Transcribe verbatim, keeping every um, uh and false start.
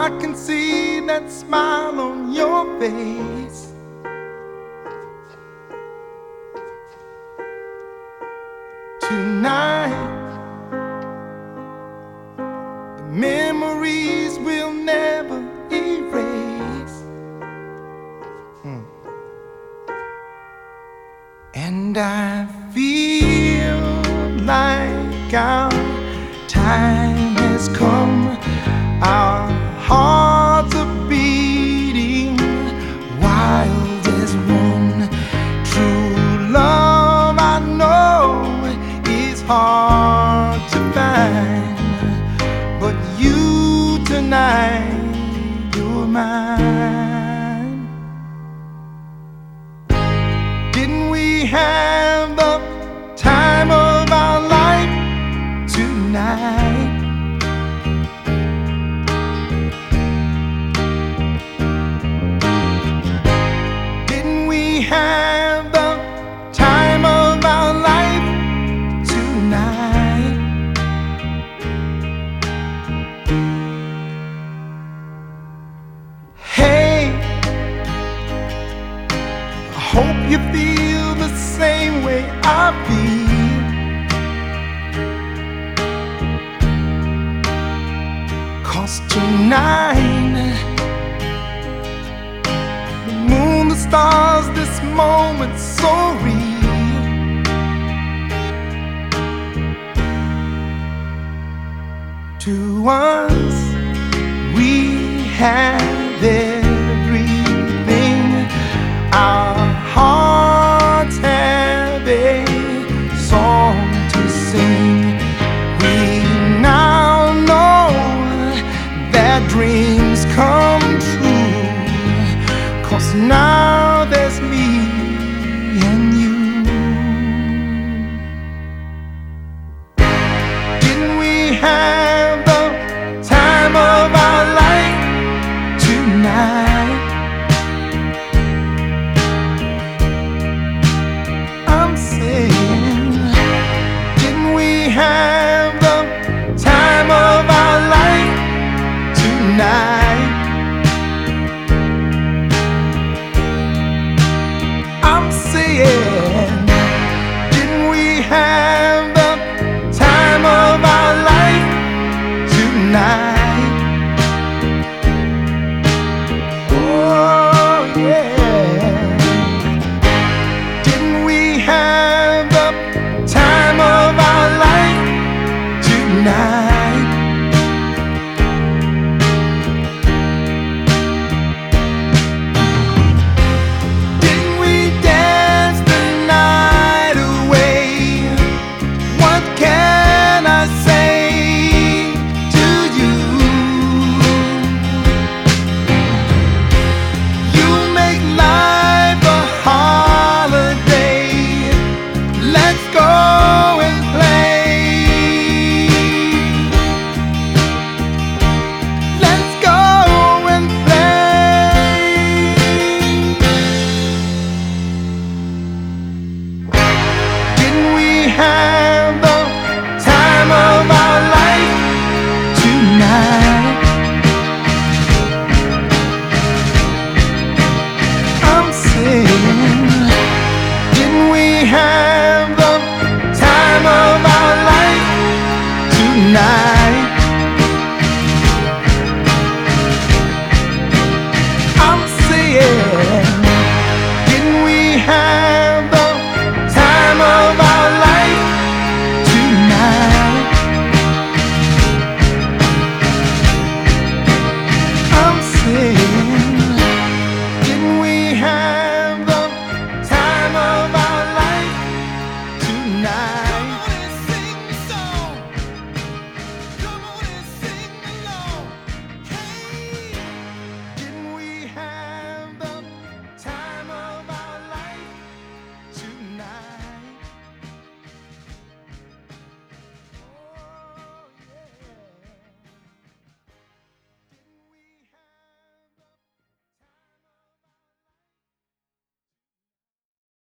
I can see that smile on your face. Tonight, the memories will never erase. Mm. And I feel like our time has come. Our hearts are beating wild as one. True love, I know, is hard to find, but you tonight, you're mine. Didn't we have the time of our life tonight? Didn't we have the time of our life tonight? Hey, I hope you feel the same way I feel. 'Cause tonight, the moon, the stars, this moment so real. To us, we have everything. Our hearts have a song to sing. We now know that dreams come true. 'Cause now there's me and you. Didn't we have the time of our life tonight? I'm saying, didn't we have the time of our life tonight? I'm saying, didn't we have the time of our life tonight? Oh yeah. Didn't we have the time of our life tonight? Didn't we dance the night away? What can I say to you? You make life a holiday. Let's go and play. Let's go and play. Didn't we have the time of our life tonight?